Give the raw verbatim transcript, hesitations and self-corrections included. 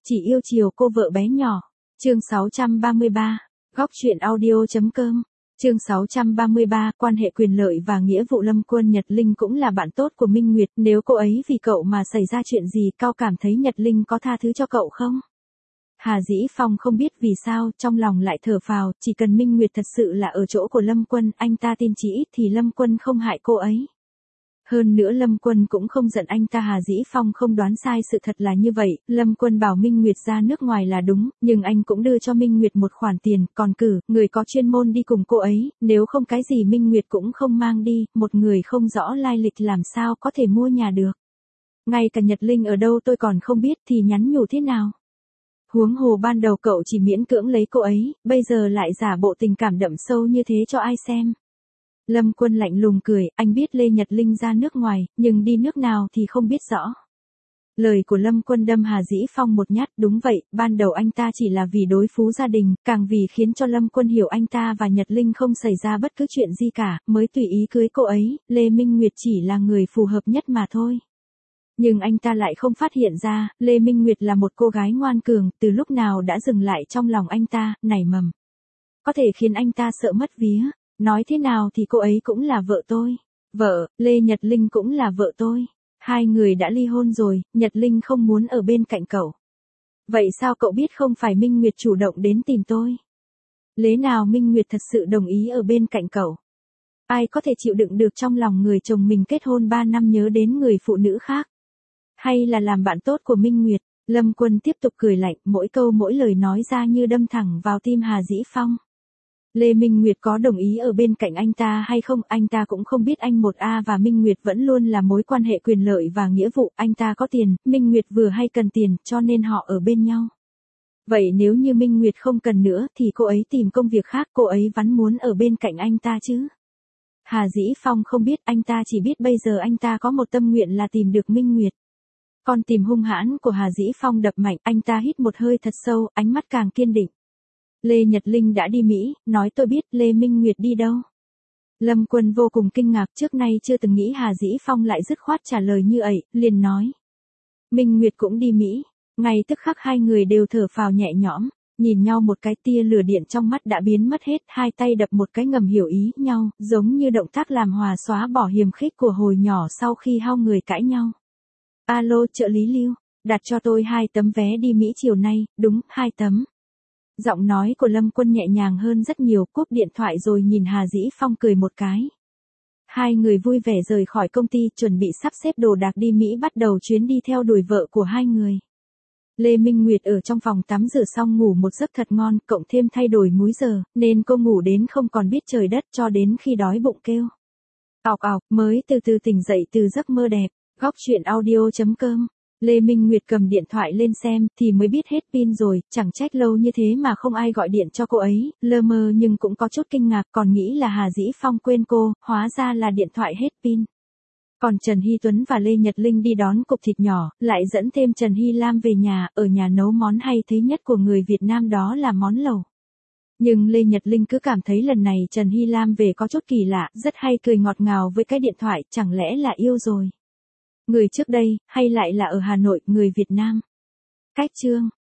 chỉ yêu chiều cô vợ bé nhỏ. Chương sáu trăm ba mươi ba, góc truyện audio.com. Chương sáu trăm ba mươi ba, quan hệ quyền lợi và nghĩa vụ. Lâm Quân Nhật Linh cũng là bạn tốt của Minh Nguyệt, nếu cô ấy vì cậu mà xảy ra chuyện gì, cao cảm thấy Nhật Linh có tha thứ cho cậu không? Hà Dĩ Phong không biết vì sao, trong lòng lại thở phào, chỉ cần Minh Nguyệt thật sự là ở chỗ của Lâm Quân, anh ta tin chí ít thì Lâm Quân không hại cô ấy. Hơn nữa Lâm Quân cũng không giận anh ta. Hà Dĩ Phong không đoán sai, sự thật là như vậy, Lâm Quân bảo Minh Nguyệt ra nước ngoài là đúng, nhưng anh cũng đưa cho Minh Nguyệt một khoản tiền, còn cử người có chuyên môn đi cùng cô ấy, nếu không cái gì Minh Nguyệt cũng không mang đi, một người không rõ lai lịch làm sao có thể mua nhà được. Ngay cả Nhật Linh ở đâu tôi còn không biết thì nhắn nhủ thế nào. Huống hồ ban đầu cậu chỉ miễn cưỡng lấy cô ấy, bây giờ lại giả bộ tình cảm đậm sâu như thế cho ai xem. Lâm Quân lạnh lùng cười, anh biết Lê Nhật Linh ra nước ngoài, nhưng đi nước nào thì không biết rõ. Lời của Lâm Quân đâm Hà Dĩ Phong một nhát, đúng vậy, ban đầu anh ta chỉ là vì đối phú gia đình, càng vì khiến cho Lâm Quân hiểu anh ta và Nhật Linh không xảy ra bất cứ chuyện gì cả, mới tùy ý cưới cô ấy, Lê Minh Nguyệt chỉ là người phù hợp nhất mà thôi. Nhưng anh ta lại không phát hiện ra, Lê Minh Nguyệt là một cô gái ngoan cường, từ lúc nào đã dừng lại trong lòng anh ta, nảy mầm. Có thể khiến anh ta sợ mất vía. Nói thế nào thì cô ấy cũng là vợ tôi. Vợ, Lê Nhật Linh cũng là vợ tôi. Hai người đã ly hôn rồi, Nhật Linh không muốn ở bên cạnh cậu. Vậy sao cậu biết không phải Minh Nguyệt chủ động đến tìm tôi? Lẽ nào Minh Nguyệt thật sự đồng ý ở bên cạnh cậu? Ai có thể chịu đựng được trong lòng người chồng mình kết hôn ba năm nhớ đến người phụ nữ khác? Hay là làm bạn tốt của Minh Nguyệt? Lâm Quân tiếp tục cười lạnh, mỗi câu mỗi lời nói ra như đâm thẳng vào tim Hà Dĩ Phong. Lê Minh Nguyệt có đồng ý ở bên cạnh anh ta hay không, anh ta cũng không biết. Anh một A và Minh Nguyệt vẫn luôn là mối quan hệ quyền lợi và nghĩa vụ, anh ta có tiền, Minh Nguyệt vừa hay cần tiền, cho nên họ ở bên nhau. Vậy nếu như Minh Nguyệt không cần nữa thì cô ấy tìm công việc khác, cô ấy vẫn muốn ở bên cạnh anh ta chứ. Hà Dĩ Phong không biết, anh ta chỉ biết bây giờ anh ta có một tâm nguyện là tìm được Minh Nguyệt. Con tìm hung hãn của Hà Dĩ Phong đập mạnh, anh ta hít một hơi thật sâu, ánh mắt càng kiên định. Lê Nhật Linh đã đi Mỹ, nói tôi biết. Lê Minh Nguyệt đi đâu? Lâm Quân vô cùng kinh ngạc, trước nay chưa từng nghĩ Hà Dĩ Phong lại dứt khoát trả lời như vậy, liền nói. Minh Nguyệt cũng đi Mỹ. Ngay tức khắc hai người đều thở phào nhẹ nhõm, nhìn nhau một cái, tia lửa điện trong mắt đã biến mất hết, hai tay đập một cái ngầm hiểu ý nhau, giống như động tác làm hòa xóa bỏ hiềm khích của hồi nhỏ sau khi hai người cãi nhau. Alo, trợ lý Lưu, đặt cho tôi hai tấm vé đi Mỹ chiều nay. Đúng, hai tấm. Giọng nói của Lâm Quân nhẹ nhàng hơn rất nhiều, cúp điện thoại rồi nhìn Hà Dĩ Phong cười một cái. Hai người vui vẻ rời khỏi công ty, chuẩn bị sắp xếp đồ đạc đi Mỹ, bắt đầu chuyến đi theo đuổi vợ của hai người. Lê Minh Nguyệt ở trong phòng tắm rửa xong ngủ một giấc thật ngon, cộng thêm thay đổi múi giờ, nên cô ngủ đến không còn biết trời đất, cho đến khi đói bụng kêu ọc ọc, mới từ từ tỉnh dậy từ giấc mơ đẹp. Góc truyện audio.com. Lê Minh Nguyệt cầm điện thoại lên xem, thì mới biết hết pin rồi, chẳng trách lâu như thế mà không ai gọi điện cho cô ấy, lơ mơ nhưng cũng có chút kinh ngạc, còn nghĩ là Hà Dĩ Phong quên cô, hóa ra là điện thoại hết pin. Còn Trần Hy Tuấn và Lê Nhật Linh đi đón cục thịt nhỏ, lại dẫn thêm Trần Hy Lam về nhà, ở nhà nấu món hay thấy nhất của người Việt Nam đó là món lẩu. Nhưng Lê Nhật Linh cứ cảm thấy lần này Trần Hy Lam về có chút kỳ lạ, rất hay cười ngọt ngào với cái điện thoại, chẳng lẽ là yêu rồi. Người trước đây, hay lại là ở Hà Nội, người Việt Nam. Cách chương